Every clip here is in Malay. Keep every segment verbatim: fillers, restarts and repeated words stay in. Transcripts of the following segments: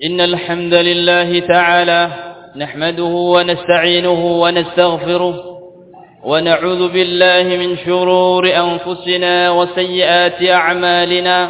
إن الحمد لله تعالى نحمده ونستعينه ونستغفره ونعوذ بالله من شرور أنفسنا وسيئات أعمالنا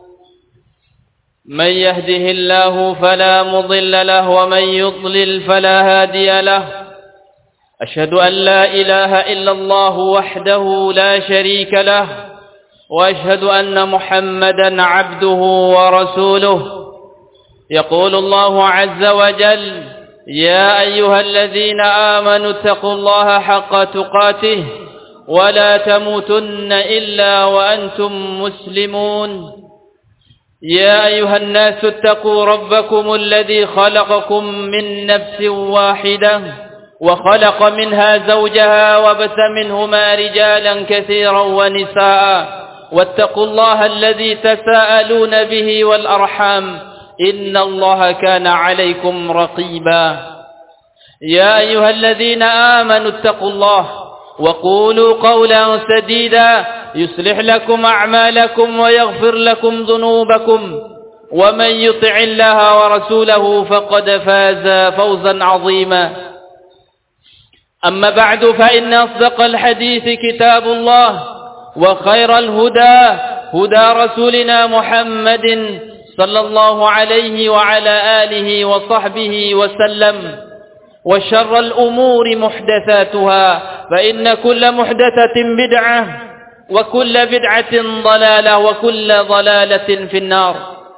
من يهده الله فلا مضل له ومن يضلل فلا هادي له أشهد أن لا إله إلا الله وحده لا شريك له وأشهد أن محمدا عبده ورسوله يقول الله عز وجل يا أيها الذين آمنوا اتقوا الله حق تقاته ولا تموتن إلا وأنتم مسلمون يا أيها الناس اتقوا ربكم الذي خلقكم من نفس واحدة وخلق منها زوجها وبث منهما رجالا كثيرا ونساء واتقوا الله الذي تساءلون به والأرحام إن الله كان عليكم رقيبا يا أيها الذين آمنوا اتقوا الله وقولوا قولا سديدا يصلح لكم أعمالكم ويغفر لكم ذنوبكم ومن يطع الله ورسوله فقد فاز فوزا عظيما أما بعد فإن أصدق الحديث كتاب الله وخير الهدى هدى رسولنا محمد صلى الله عليه وعلى آله وصحبه وسلم وشر الأمور محدثاتها فإن كل محدثة بدعة وكل بدعة ضلالة وكل ضلالة في النار.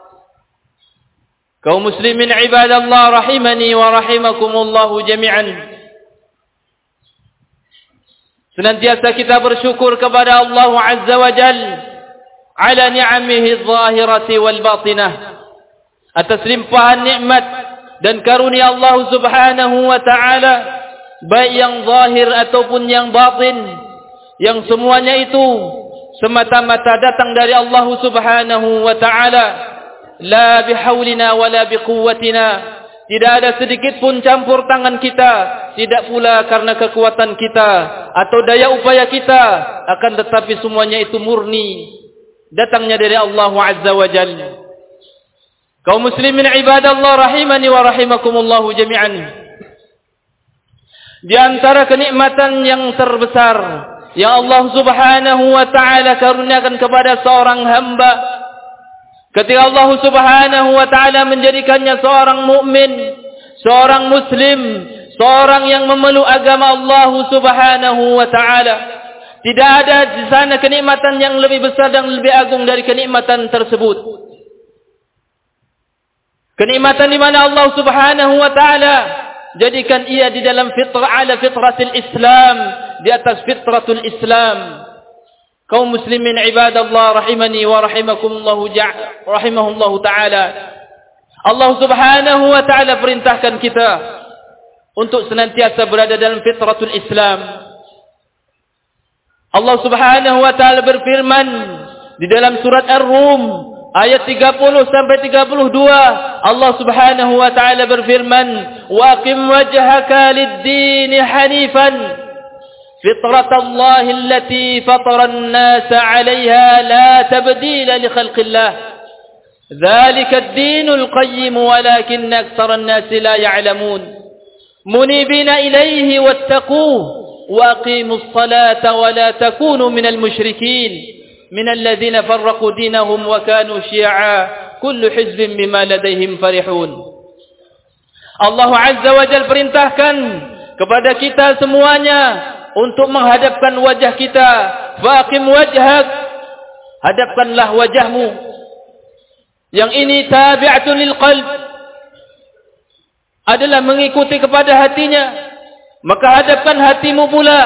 Kaum muslimin ibadallah rahimani wa rahimakumullahu jami'an. Senantiasa kita bersyukur kepada Allah Azza wa Jalla ala ni'amihi zahirati wal batinah, atas limpahan nikmat dan karunia Allah Subhanahu wa ta'ala, baik yang zahir ataupun yang batin, yang semuanya itu semata-mata datang dari Allah Subhanahu wa ta'ala, la bihaulina wala biquwwatina, tidak ada sedikit pun campur tangan kita, tidak pula karena kekuatan kita atau daya upaya kita, akan tetapi semuanya itu murni datangnya dari Allah Azza wa Jalla. Kaum muslimin ibadallah rahimani wa rahimakumullahu jami'an. Di antara kenikmatan yang terbesar yang Allah Subhanahu wa ta'ala karuniakan kepada seorang hamba, ketika Allah Subhanahu wa ta'ala menjadikannya seorang mukmin, seorang muslim, seorang yang memeluk agama Allah Subhanahu wa ta'ala, tidak ada di sana kenikmatan yang lebih besar dan lebih agung dari kenikmatan tersebut. Kenikmatan di mana Allah Subhanahu wa ta'ala jadikan ia di dalam fitrah, ala fitratil Islam, di atas fitratul Islam. Kaum muslimin ibadallah rahimani wa rahimakumullahu rahimahullahu ta'ala, Allah Subhanahu wa ta'ala perintahkan kita untuk senantiasa berada dalam fitratul Islam. Allah Subhanahu wa ta'ala berfirman di dalam surat Ar-Rum ayat tiga puluh sampai tiga puluh dua, Allah Subhanahu wa ta'ala berfirman, wa aqim wajhaka lid-din hanifan fitratallahi allati fatara an-nasa 'alayha la tabdila li khalqillah dhalika ad-dinul qayyim walakinna aktsara an-nasi la ya'lamun munibina ilayhi wattaquhu وَأَقِيمُوا الصَّلَاةَ وَلَا تَكُونُوا مِنَ الْمُشْرِكِينَ مِنَ الَّذِينَ فَرَّقُوا دِينَهُمْ وَكَانُوا شِيَعًا كُلُّ حِزْبٍ بِمَا لَدَيْهِمْ فَرِحُونَ. Allah Azza wa Jalla perintahkan kepada kita semuanya untuk menghadapkan wajah kita. Faqim wajhak, hadapkanlah wajahmu. Yang ini tabi'atun lil qalb, adalah mengikuti kepada hatinya. Maka hadapkan hatimu pula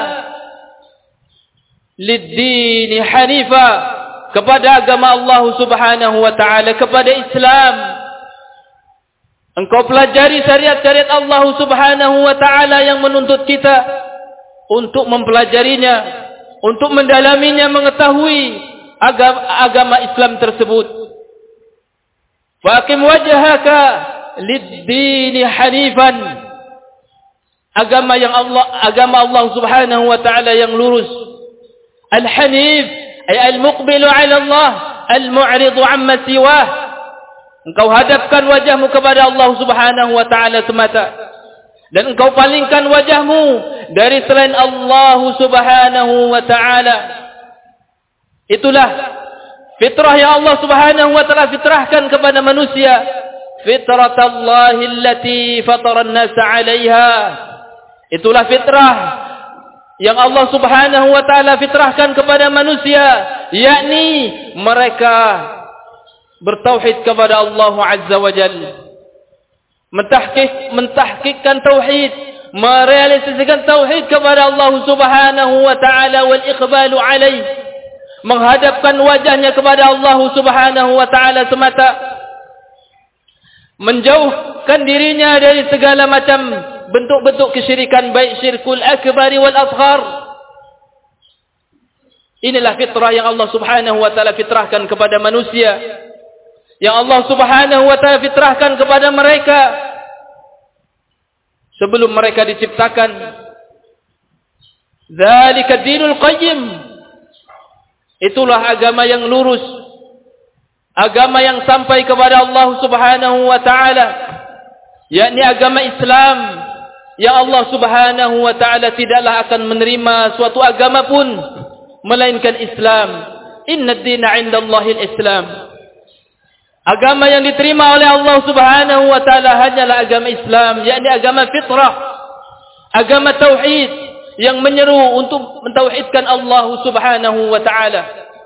lid-dini hanifa, kepada agama Allah Subhanahu wa ta'ala, kepada Islam. Engkau pelajari syariat-syariat Allah Subhanahu wa ta'ala yang menuntut kita untuk mempelajarinya, untuk mendalaminya, mengetahui agama, agama Islam tersebut. Faqim wajhaka lid-dini hanifan, agama yang Allah, agama Allah Subhanahu wa ta'ala yang lurus. Al-Hanif ay al-muqbilu 'ala Allah, al-mu'ridu 'amma siwah, engkau hadapkan wajahmu kepada Allah Subhanahu wa taala semata, dan engkau palingkan wajahmu dari selain Allah Subhanahu wa taala. Itulah fitrah yang Allah Subhanahu wa taala fitrahkan kepada manusia, fitratallahi allati fatara an-nasa 'alaiha. Itulah fitrah yang Allah Subhanahu wa taala fitrahkan kepada manusia, yakni mereka bertauhid kepada Allah Azza wa Jalla, mentahqiq mentahqiqkan tauhid, merealisasikan tauhid kepada Allah Subhanahu wa taala, wal iqbalu alaih, menghadapkan wajahnya kepada Allah Subhanahu wa taala semata, menjauhkan dirinya dari segala macam bentuk-bentuk kesyirikan, baik syirkul akbari wal asghar. Inilah fitrah yang Allah Subhanahu wa taala fitrahkan kepada manusia, yang Allah Subhanahu wa taala fitrahkan kepada mereka sebelum mereka diciptakan. Dzalika dinul qayyim. Itulah agama yang lurus, agama yang sampai kepada Allah Subhanahu wa taala, yakni agama Islam, yang Allah Subhanahu wa taala tidaklah akan menerima suatu agama pun melainkan Islam. Inna ad-dina 'indallahi al-Islam. Agama yang diterima oleh Allah Subhanahu wa taala hanyalah agama Islam, yakni agama fitrah, agama tauhid yang menyeru untuk mentauhidkan Allah Subhanahu wa taala.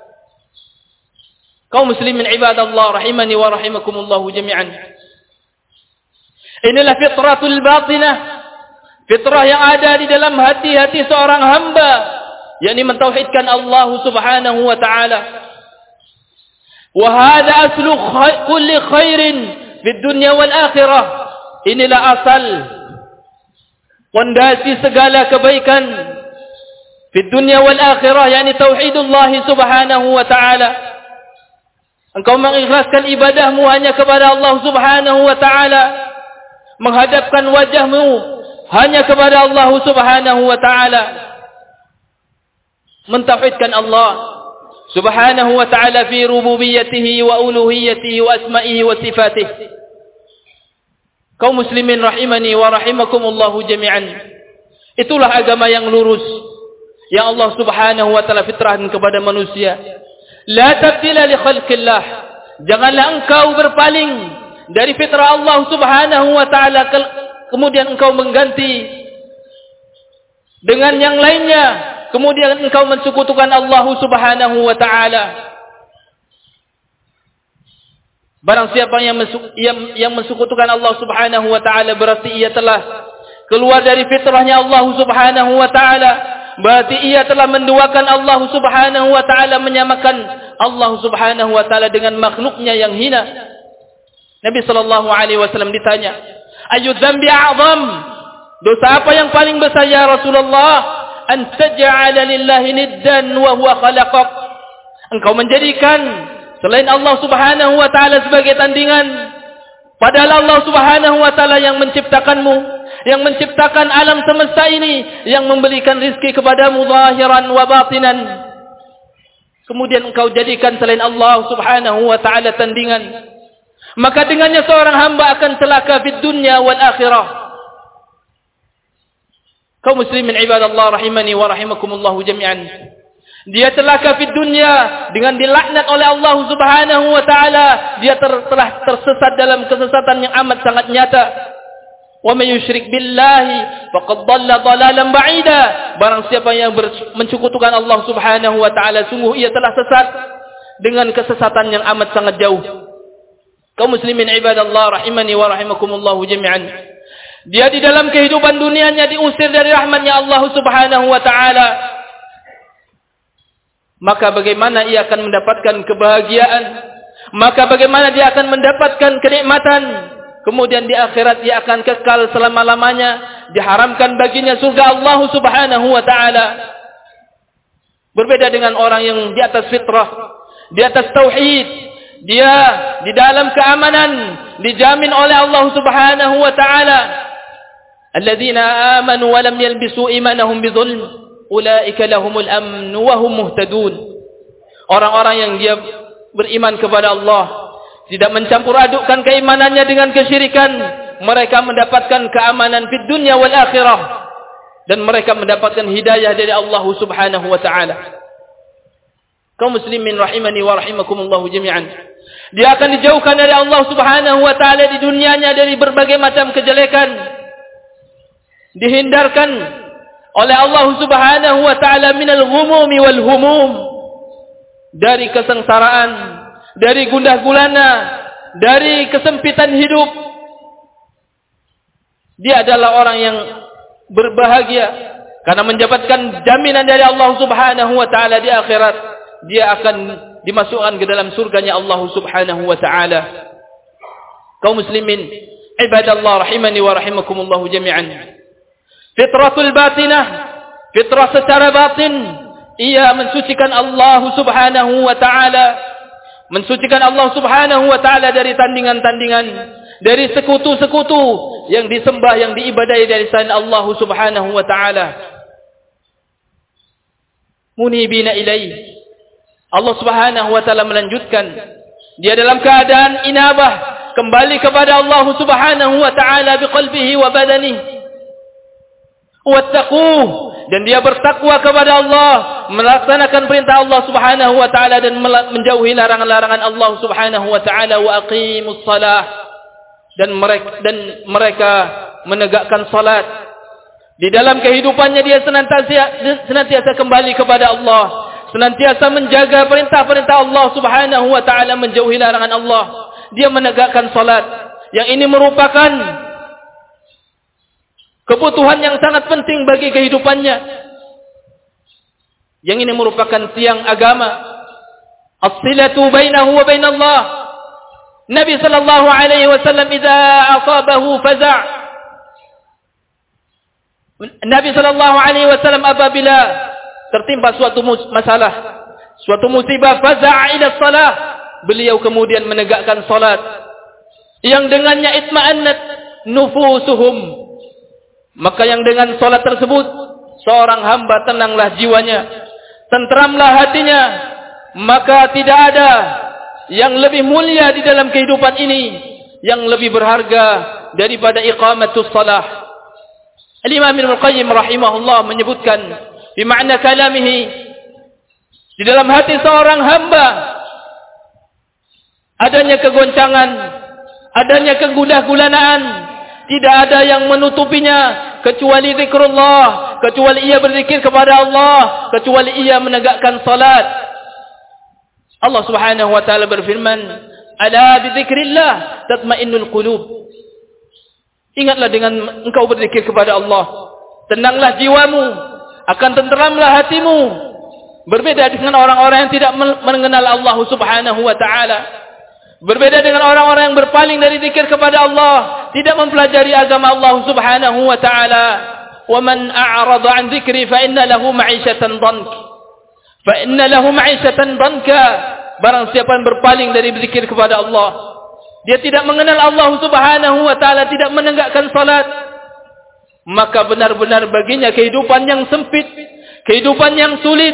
Kaum muslimin ibadallah rahimani wa rahimakumullah jami'an. Inilah fitratul batinah, fitrah yang ada di dalam hati-hati seorang hamba, yakni mentauhidkan Allah Subhanahu wa taala. Wa hadha aslu kulli khairin fid dunya wal akhirah. Inilah asal, pondasi segala kebaikan fid dunya wal akhirah, yakni tauhidullah Subhanahu wa taala. Engkau mengikhlaskan ibadahmu hanya kepada Allah Subhanahu wa taala, menghadapkan wajahmu hanya kepada Allah Subhanahu wa taala, mentauhidkan Allah Subhanahu wa ta'ala fi rububiyyatihi wa uluhiyyatihi wa asma'ihi wa sifatihi. Kaum muslimin rahimani wa rahimakumullahu jami'an. Itulah agama yang lurus yang Allah Subhanahu wa ta'ala fitrahkan kepada manusia. La tabdila li khalqillah. Janganlah engkau berpaling dari fitrah Allah Subhanahu wa ta'ala, kemudian engkau mengganti dengan yang lainnya, kemudian engkau mensekutukan Allah Subhanahu wa taala. Barang siapa yang, yang, yang mensekutukan Allah Subhanahu wa taala, berarti ia telah keluar dari fitrahnya Allah Subhanahu wa taala. Berarti ia telah menduakan Allah Subhanahu wa taala, menyamakan Allah Subhanahu wa taala dengan makhluknya yang hina. Nabi sallallahu alaihi wasallam ditanya, "Ayyu dzambi a'zam?" Dosa apa yang paling besar ya Rasulullah? An taj'ala lillahi niddan wa huwa khalaqak. Engkau menjadikan selain Allah Subhanahu wa taala sebagai tandingan, padahal Allah Subhanahu wa taala yang menciptakanmu, yang menciptakan alam semesta ini, yang memberikan rizki kepadamu zahiran wa batinan. Kemudian engkau jadikan selain Allah Subhanahu wa taala tandingan, maka dengannya seorang hamba akan celaka fid dunya wal akhirah. Kaum muslimin ibadallah rahimani wa rahimakumullah jami'an. Dia celaka fid dunya dengan dilaknat oleh Allah Subhanahu wa taala. Dia ter, telah tersesat dalam kesesatan yang amat sangat nyata. Wa may yusyrik billahi faqad dhalla dhalalan ba'ida. Barang siapa yang mensekutukan Allah Subhanahu wa taala, sungguh ia telah sesat dengan kesesatan yang amat sangat jauh. Kaum muslimin ibadallah rahimani wa rahimakumullah jami'an. Dia di dalam kehidupan dunianya diusir dari rahmatnya Allah Subhanahu wa taala. Maka bagaimana ia akan mendapatkan kebahagiaan? Maka bagaimana dia akan mendapatkan kenikmatan? Kemudian di akhirat dia akan kekal selama-lamanya, diharamkan baginya surga Allah Subhanahu wa taala. Berbeda dengan orang yang di atas fitrah, di atas tauhid, dia di dalam keamanan, dijamin oleh Allah Subhanahu wa taala. Alladzina amanu wa lam yalbisu imanahum bidzulm ulaika lahumul amn wa hum muhtadun. Orang-orang yang dia beriman kepada Allah, tidak mencampur adukkan keimanannya dengan kesyirikan, mereka mendapatkan keamanan fid dunya wal akhirah, dan mereka mendapatkan hidayah dari Allah Subhanahu wa taala. Kaum muslimin rahimani wa rahimakumullah jami'an. Dia akan dijauhkan dari Allah Subhanahu wa taala di dunianya dari berbagai macam kejelekan. Dihindarkan oleh Allah Subhanahu wa taala minal ghumumi wal humum, dari kesengsaraan, dari gundah gulana, dari kesempitan hidup. Dia adalah orang yang berbahagia karena mendapatkan jaminan dari Allah Subhanahu wa taala di akhirat. Dia akan dimasukkan ke dalam surganya Allah Subhanahu wa taala. Kaum muslimin, ibadallah rahimani wa rahimakumullah jami'an. Fitratul batinah, fitrah secara batin, ia mensucikan Allah Subhanahu wa taala, mensucikan Allah Subhanahu wa taala dari tandingan-tandingan, dari sekutu-sekutu yang disembah, yang diibadahi dari selain Allah Subhanahu wa taala. Munibina ilaih, Allah Subhanahu wa taala melanjutkan, dia dalam keadaan inabah, kembali kepada Allah Subhanahu wa taala biqalbihi wa badanihi. Wattaquh, dan dia bertakwa kepada Allah, melaksanakan perintah Allah Subhanahu wa taala dan menjauhi larangan-larangan Allah Subhanahu wa taala. Wa aqimus shalah, dan mereka dan mereka menegakkan salat. Di dalam kehidupannya dia senantiasa senantiasa kembali kepada Allah, senantiasa menjaga perintah-perintah Allah Subhanahu wa taala, menjauhi larangan Allah. Dia menegakkan salat, yang ini merupakan kebutuhan yang sangat penting bagi kehidupannya. Yang ini merupakan tiang agama. As-silatu bainahu wa bain Allah. Nabi sallallahu alaihi wasallam idza asabahu faza'. Nabi sallallahu alaihi wasallam apabila tertimpa suatu masalah, suatu musibah, faza'a ila shalah, beliau kemudian menegakkan salat, yang dengannya itma'annat nufusuhum. Maka yang dengan salat tersebut, seorang hamba tenanglah jiwanya, tentramlah hatinya. Maka tidak ada yang lebih mulia di dalam kehidupan ini, yang lebih berharga daripada iqamatus salah. Al-Imam Ibnu Qayyim rahimahullah menyebutkan di makna kalamihi, di dalam hati seorang hamba adanya kegoncangan, adanya kegundah gulanaan, tidak ada yang menutupinya kecuali zikrullah, kecuali ia berzikir kepada Allah, kecuali ia menegakkan salat. Allah Subhanahu wa taala berfirman, "Ala bi dzikrillah tatma'innul qulub." Ingatlah dengan engkau berzikir kepada Allah, tenanglah jiwamu, akan tenteramlah hatimu. Berbeda dengan orang-orang yang tidak mengenal Allah Subhanahu wa taala. Berbeda dengan orang-orang yang berpaling dari zikir kepada Allah, tidak mempelajari agama Allah Subhanahu wa taala. "Wa man a'rada 'an dzikri fa inna lahu ma'isyatan dhanka." Fa inna lahu ma'isyatan dhanka. Barang siapa yang berpaling dari zikir kepada Allah, dia tidak mengenal Allah Subhanahu wa taala, tidak menegakkan salat, maka benar-benar baginya kehidupan yang sempit, kehidupan yang sulit.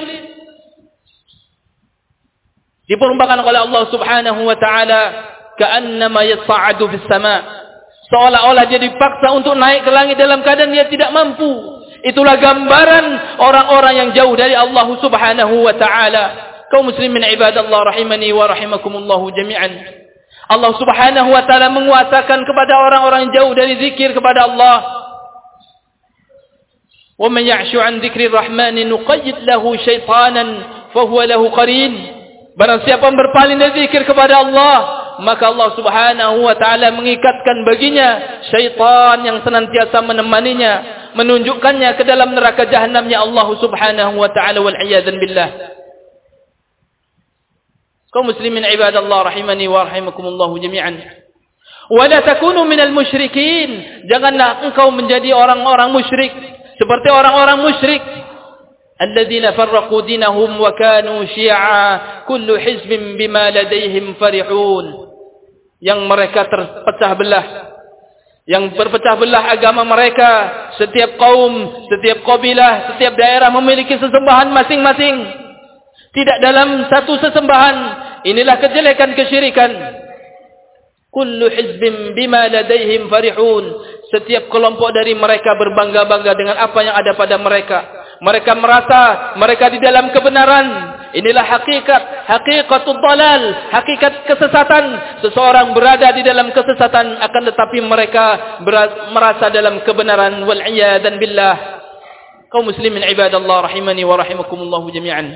Diperumpakan oleh Allah Subhanahu wa taala ka'annama yas'adu fis sama', seolah-olah dia dipaksa untuk naik ke langit dalam keadaan dia tidak mampu. Itulah gambaran orang-orang yang jauh dari Allah Subhanahu wa taala. Kaum muslimin ibadallah rahimani wa rahimakumullah jami'an. Allah Subhanahu wa taala menguasakan kepada orang-orang yang jauh dari zikir kepada Allah. Wa man ya'shu 'an dzikrir rahmani nuqayyid lahu syaitanan fa huwa lahu qarin. Barang siapa yang berpaling dari zikir kepada Allah, maka Allah Subhanahu wa taala mengikatkan baginya syaitan yang senantiasa menemaninya, menunjukkannya ke dalam neraka jahanamnya Allah Subhanahu wa taala, wal iyadzan billah. Kaum muslimin ibadallah rahimani wa rahimakumullah jami'an. Wa la takunu minal musyrikin, janganlah engkau menjadi orang-orang musyrik seperti orang-orang musyrik. Alladzina farraqu dinahum wa kanu syi'a kullu hizbin bima ladaihim farihun. Yang mereka terpecah belah, yang berpecah belah agama mereka. Setiap kaum, setiap kabilah, setiap daerah memiliki sesembahan masing-masing, tidak dalam satu sesembahan. Inilah kejelekan kesyirikan. Kullu hizbin bima ladaihim farihun. Setiap kelompok dari mereka berbangga-bangga dengan apa yang ada pada mereka. Mereka merasa mereka di dalam kebenaran. Inilah hakikat, hakikatul dalal, hakikat kesesatan. Seseorang berada di dalam kesesatan, akan tetapi mereka merasa dalam kebenaran. Wal'iyadan billah. Kaum muslimin ibadallah rahimani wa rahimakumullahu jami'an.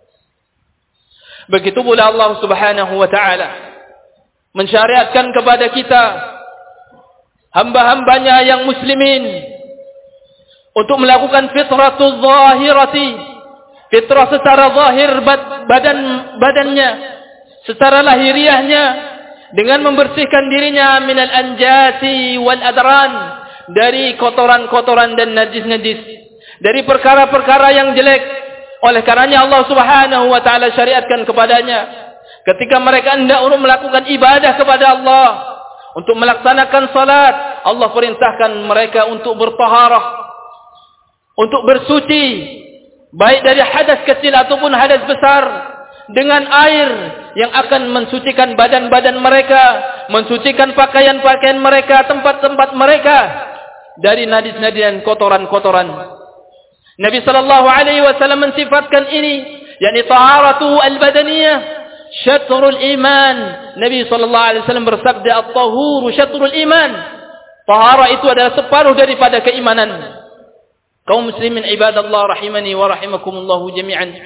Begitu pula Allah subhanahu wa ta'ala mensyariatkan kepada kita, hamba-hambanya yang muslimin, untuk melakukan fitratul zahirati, fitrah secara zahir badan badannya, secara lahiriahnya, dengan membersihkan dirinya minal anjasi wal adran, dari kotoran-kotoran dan najis-najis, dari perkara-perkara yang jelek. Oleh karenanya Allah subhanahu wa ta'ala syariatkan kepadanya, ketika mereka hendak untuk melakukan ibadah kepada Allah, untuk melaksanakan salat, Allah perintahkan mereka untuk bertaharah, untuk bersuci, baik dari hadas kecil ataupun hadas besar, dengan air yang akan mensucikan badan-badan mereka, mensucikan pakaian-pakaian mereka, tempat-tempat mereka dari najis-najis dan kotoran-kotoran. Nabi sallallahu alaihi wasallam mensifatkan ini, yakni taharatu al-badaniyah syatrul iman. Nabi sallallahu alaihi wasallam bersabda, at-tahuru syatrul iman. Tahara itu adalah separuh daripada keimanan. Kaum muslimin ibadallah rahimani wa rahimakumullahu jami'an.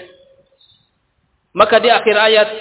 Maka di akhir ayat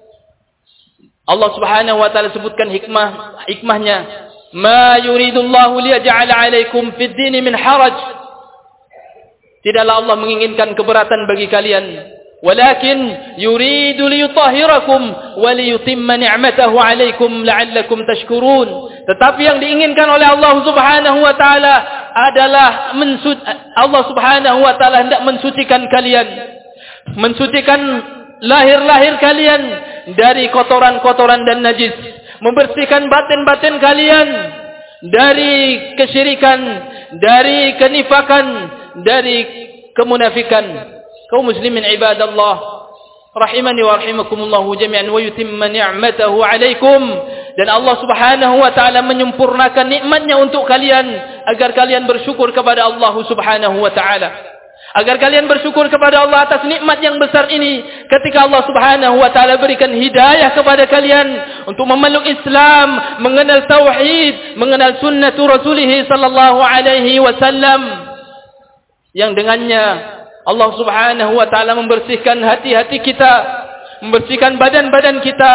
Allah subhanahu wa ta'ala sebutkan hikmah hikmahnya, ma yuridullahu liyaj'ala 'alaikum fid din min haraj. Tidaklah Allah menginginkan keberatan bagi kalian, walakin yuridu liyutahhirakum wa liyutimma ni'matahu 'alaikum la'allakum tashkurun. Tetapi yang diinginkan oleh Allah Subhanahu wa taala adalah mensuci, Allah Subhanahu wa taala hendak mensucikan kalian, mensucikan lahir-lahir kalian dari kotoran-kotoran dan najis, membersihkan batin-batin kalian dari kesyirikan, dari kenifakan, dari kemunafikan. Kaum muslimin ibadallah rahimani wa rahimakumullahu jami'an, wa yutimma ni'matahu 'alaikum, dan Allah Subhanahu wa taala menyempurnakan nikmatnya untuk kalian agar kalian bersyukur kepada Allah Subhanahu wa taala, agar kalian bersyukur kepada Allah atas nikmat yang besar ini. Ketika Allah Subhanahu wa taala berikan hidayah kepada kalian untuk memeluk Islam, mengenal tauhid, mengenal sunnatu Rasulih sallallahu alaihi wasallam, yang dengannya Allah Subhanahu wa taala membersihkan hati-hati kita, membersihkan badan-badan kita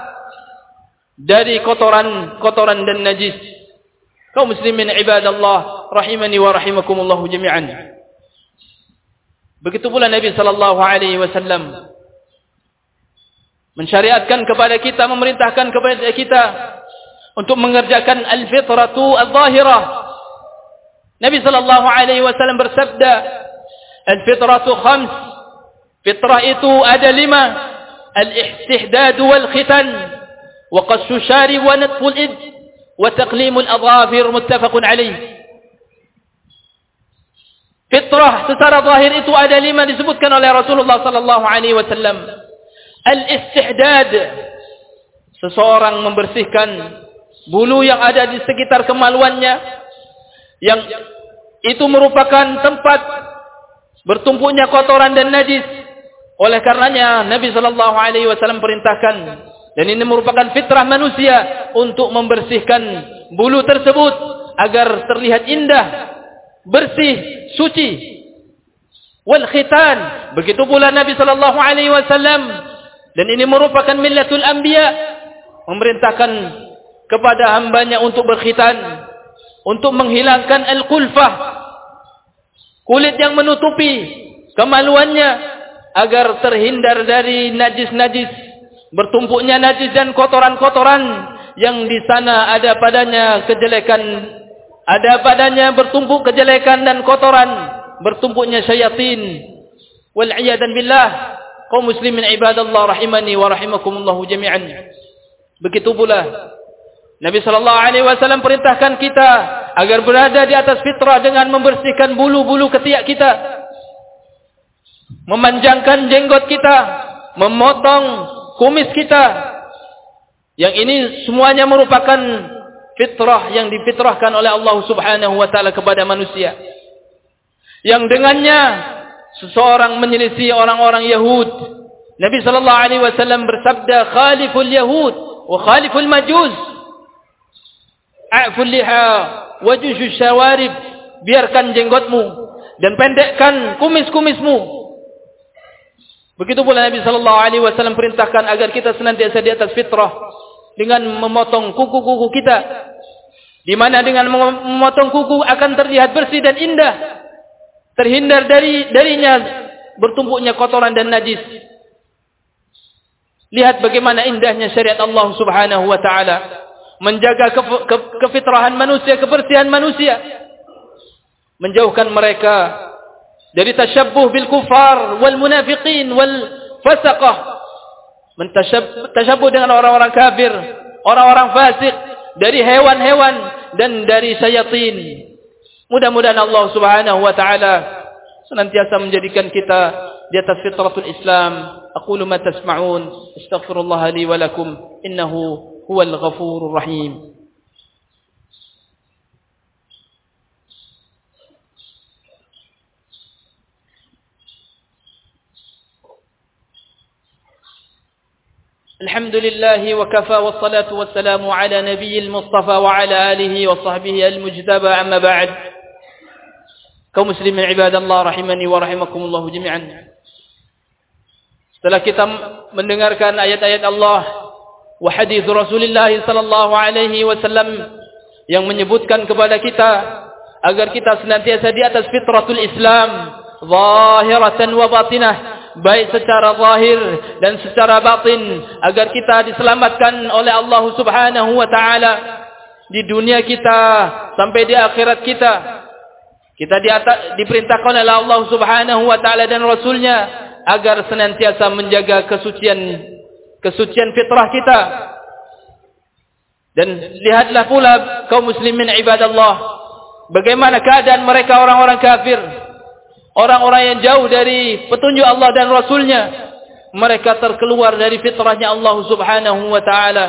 dari kotoran-kotoran dan najis. Kaum muslimin ibadallah rahimani wa rahimakumullah jami'an. Begitu pula Nabi sallallahu alaihi wasallam mensyariatkan kepada kita, memerintahkan kepada kita untuk mengerjakan al-fitratu al-zahirah. Nabi sallallahu alaihi wasallam bersabda, al-fitratu khams. Fitrah itu ada lima. Al-istihdad wal khitan, wa qashu syari wa natful id, wa taqlimul adhafir, muttafaqun alaih. Fitrah secara zahir itu ada lima, disebutkan oleh Rasulullah sallallahu alaihi wasallam. Al-istihdad, seseorang membersihkan bulu yang ada di sekitar kemaluannya, yang itu merupakan tempat bertumpuknya kotoran dan najis. Oleh karenanya Nabi sallallahu alaihi wasallam perintahkan, dan ini merupakan fitrah manusia, untuk membersihkan bulu tersebut agar terlihat indah, bersih, suci. Wal khitan, begitu pula Nabi sallallahu alaihi wasallam, dan ini merupakan millatul anbiya, memerintahkan kepada hambanya untuk berkhitan, untuk menghilangkan al-kulfah, kulit yang menutupi kemaluannya, agar terhindar dari najis-najis, bertumpuknya najis dan kotoran-kotoran yang di sana ada padanya kejelekan, ada padanya bertumpuk kejelekan dan kotoran, bertumpuknya syayatin. Wal iyadan billah. Kaum muslimin ibadallah rahimani wa rahimakumullah jami'an. Begitu pula Nabi sallallahu alaihi wasallam perintahkan kita agar berada di atas fitrah dengan membersihkan bulu-bulu ketiak kita, memanjangkan jenggot kita, memotong kumis kita, Yang ini semuanya merupakan fitrah yang difitrahkan oleh Allah Subhanahu wa taala kepada manusia. Yang dengannya seseorang menyelisih orang-orang Yahud. Nabi sallallahu alaihi wasallam bersabda, "Khaliful Yahud wa khaliful Majus." A'ful liha wajushu syawarib. Biarkan jenggotmu dan pendekkan kumis-kumismu. Begitu pula Nabi sallallahu alaihi wasallam perintahkan agar kita senantiasa di atas fitrah dengan memotong kuku-kuku kita. Di mana dengan memotong kuku akan terlihat bersih dan indah. Terhindar dari darinya bertumpuknya kotoran dan najis. Lihat bagaimana indahnya syariat Allah Subhanahu wa taala menjaga ke, ke, kefitrahan manusia, kebersihan manusia, menjauhkan mereka dari tasyabbuh bil kufar wal munafiqin wal fasaqah, mentasyabuh dengan orang-orang kafir, orang-orang fasik, dari hewan-hewan dan dari syayatin. Mudah-mudahan Allah Subhanahu wa taala senantiasa menjadikan kita di atas fitratul Islam. Aqulu ma tasma'un, astaghfirullah li wa lakum, innahu huwal ghafurur rahim. الحمد لله وكفى والصلاة والسلام على نبي المصطفى وعلى آله وصحبه المجتبى أما بعد. Kaum muslimin ibadallah rahimani wa rahimakumullah jami'an. Setelah kita mendengarkan ayat-ayat Allah wa hadis Rasulullah sallallahu alaihi wasallam yang menyebutkan kepada kita agar kita senantiasa di atas fitratul Islam zahiratan wa batinah, baik secara zahir dan secara batin, agar kita diselamatkan oleh Allah Subhanahu wa taala di dunia kita sampai di akhirat kita. Kita di atas, diperintahkan oleh Allah Subhanahu wa taala dan Rasulnya agar senantiasa menjaga kesucian kesucian fitrah kita. Dan lihatlah pula kaum muslimin ibadallah, bagaimana keadaan mereka orang-orang kafir, orang-orang yang jauh dari petunjuk Allah dan Rasulnya. Mereka terkeluar dari fitrahnya Allah Subhanahu wa ta'ala.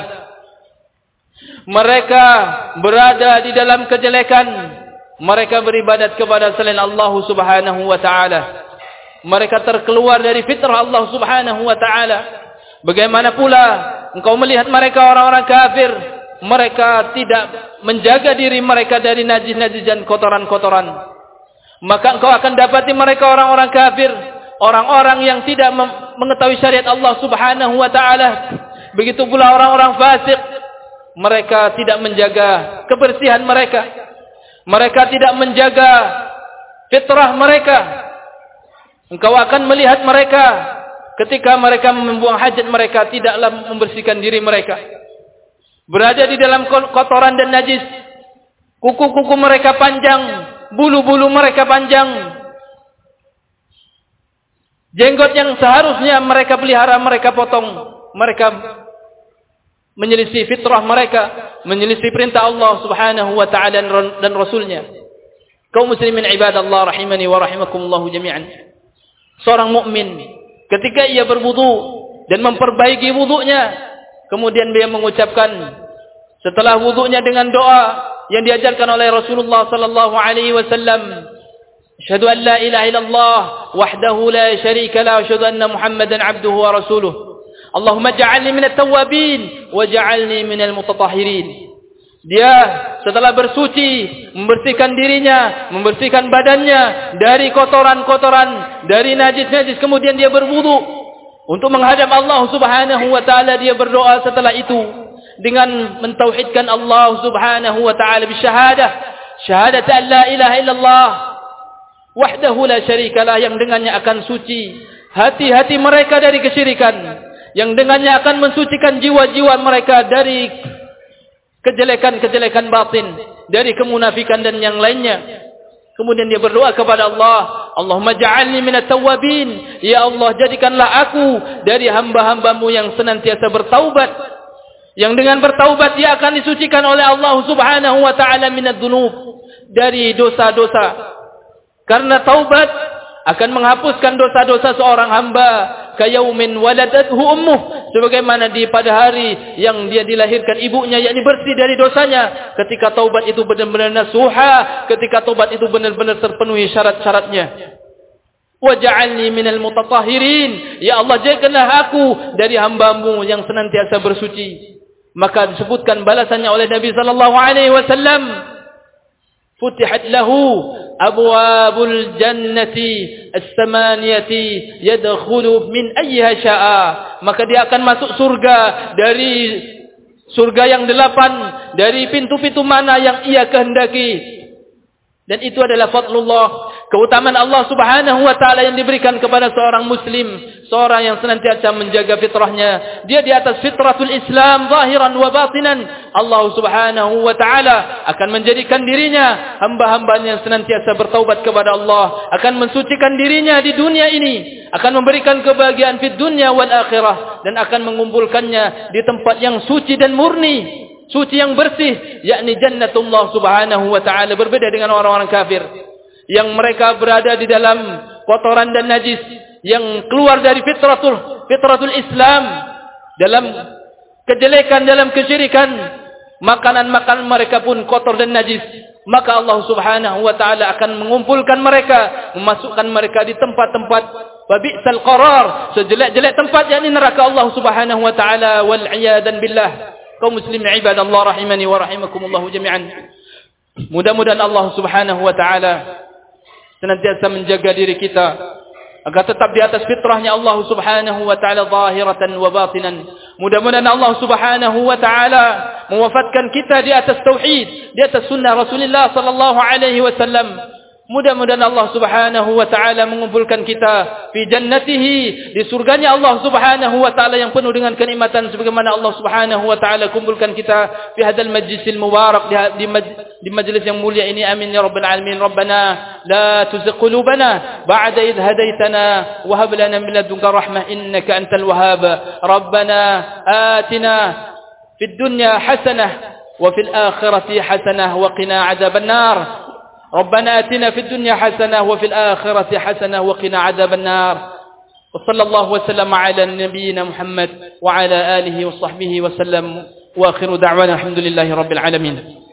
Mereka berada di dalam kejelekan. Mereka beribadat kepada selain Allah Subhanahu wa ta'ala. Mereka terkeluar dari fitrah Allah Subhanahu wa ta'ala. Bagaimana pula engkau melihat mereka orang-orang kafir, mereka tidak menjaga diri mereka dari najis-najis dan kotoran-kotoran. Maka engkau akan dapati mereka orang-orang kafir, orang-orang yang tidak mengetahui syariat Allah Subhanahu wa ta'ala. Begitu pula orang-orang fasik, mereka tidak menjaga kebersihan mereka, mereka tidak menjaga fitrah mereka. Engkau akan melihat mereka ketika mereka membuang hajat, mereka tidaklah membersihkan diri mereka, berada di dalam kotoran dan najis. Kuku-kuku mereka panjang, bulu-bulu mereka panjang. Jenggot yang seharusnya mereka pelihara, mereka potong. Mereka menyelisih fitrah mereka, menyelisih perintah Allah Subhanahu wa ta'ala dan Rasulnya. Kaum muslimin ibadallah rahimani wa rahimakumullahu jami'an. Seorang mukmin ketika ia berwudu dan memperbaiki wudunya, kemudian dia mengucapkan setelah wudunya dengan doa yang diajarkan oleh Rasulullah sallallahu alaihi wasallam, asyhadu an la ilaha illallah wahdahu la syarika la wa asyhadu anna Muhammadan abduhu wa rasuluh. Allahumma ja'alni minat tawwabin wa ja'alni minal mutatahhirin. Dia setelah bersuci, membersihkan dirinya, membersihkan badannya dari kotoran-kotoran, dari najis-najis, kemudian dia berwudu untuk menghadap Allah Subhanahu wa taala. Dia berdoa setelah itu dengan mentauhidkan Allah Subhanahu wa taala bisyahadah, syahadat an la ilaha illallah wahdahu la syarikalah, yang dengannya akan suci hati-hati mereka dari kesyirikan, yang dengannya akan mensucikan jiwa-jiwa mereka dari kejelekan-kejelekan batin, dari kemunafikan dan yang lainnya. Kemudian dia berdoa kepada Allah, Allahumma ja'alni minat tawwabin, ya Allah jadikanlah aku dari hamba-hambamu yang senantiasa bertaubat, yang dengan bertaubat dia akan disucikan oleh Allah Subhanahu wa ta'ala minad dzunub, dari dosa-dosa. Karena taubat akan menghapuskan dosa-dosa seorang hamba kayaumin waladathu ummuh, sebagaimana di pada hari yang dia dilahirkan ibunya, yakni bersih dari dosanya. Ketika taubat itu benar-benar nasuha, ketika taubat itu benar-benar terpenuhi syarat-syaratnya. Waj'alni minal mutatahhirin, ya Allah jadikanlah aku dari hamba-Mu yang senantiasa bersuci. Maka disebutkan balasannya oleh Nabi sallallahu alaihi wasallam, futihat lahu abwabul jannati as-samaniyati yadkhulu min ayyiha syaa, maka dia akan masuk surga dari surga yang delapan, dari pintu-pintu mana yang ia kehendaki. Dan itu adalah fadlullah, keutamaan Allah Subhanahu wa taala yang diberikan kepada seorang muslim, seorang yang senantiasa menjaga fitrahnya. Dia di atas fitratul Islam zahiran wa batinan. Allah Subhanahu wa taala akan menjadikan dirinya hamba-hambanya yang senantiasa bertaubat kepada Allah, akan mensucikan dirinya di dunia ini, akan memberikan kebahagiaan fid dunya wal akhirah, dan akan mengumpulkannya di tempat yang suci dan murni, suci yang bersih, yakni jannatullah Subhanahu wa taala. Berbeda dengan orang-orang kafir yang mereka berada di dalam kotoran dan najis, yang keluar dari fitratul fitratul Islam, dalam kejelekan, dalam kesyirikan. Makanan-makanan mereka pun kotor dan najis. Maka Allah Subhanahu wa taala akan mengumpulkan mereka, memasukkan mereka di tempat-tempat wabi'sal qarar, sejelek-jelek tempat, yakni neraka Allah Subhanahu wa taala, wal iyadan billah. Kaum muslimin ibadallah rahimani wa rahimakumullah jami'an. Mudah-mudahan Allah Subhanahu wa taala senantiasa menjaga diri kita agar tetap di atas fitrahnya Allah Subhanahu wa taala zahiratan wa batinan. Mudah-mudahan Allah Subhanahu wa taala mewafatkan kita di atas tauhid, di atas sunnah Rasulullah sallallahu alaihi wasallam. Mudah-mudahan Allah Subhanahu wa taala mengumpulkan kita fi jannatihi, di surganya Allah Subhanahu wa taala yang penuh dengan kenikmatan, sebagaimana Allah Subhanahu wa taala kumpulkan kita fi hadzal majlisil mubarak, di di majlis yang mulia ini. Amin ya rabbal alamin. Rabbana la tuzigh qulubana ba'da idh hadaitana wa hab lana min ladunka rahmah innaka antal wahhab. Rabbana atina fid dunya hasanah wa fil akhirati hasanah wa qina adzaban nar. ربنا آتنا في الدنيا حسنة وفي الآخرة حسنة وقنا عذاب النار. وصلى الله وسلم على نبينا محمد وعلى آله وصحبه وسلم. وآخر دعوانا الحمد لله رب العالمين.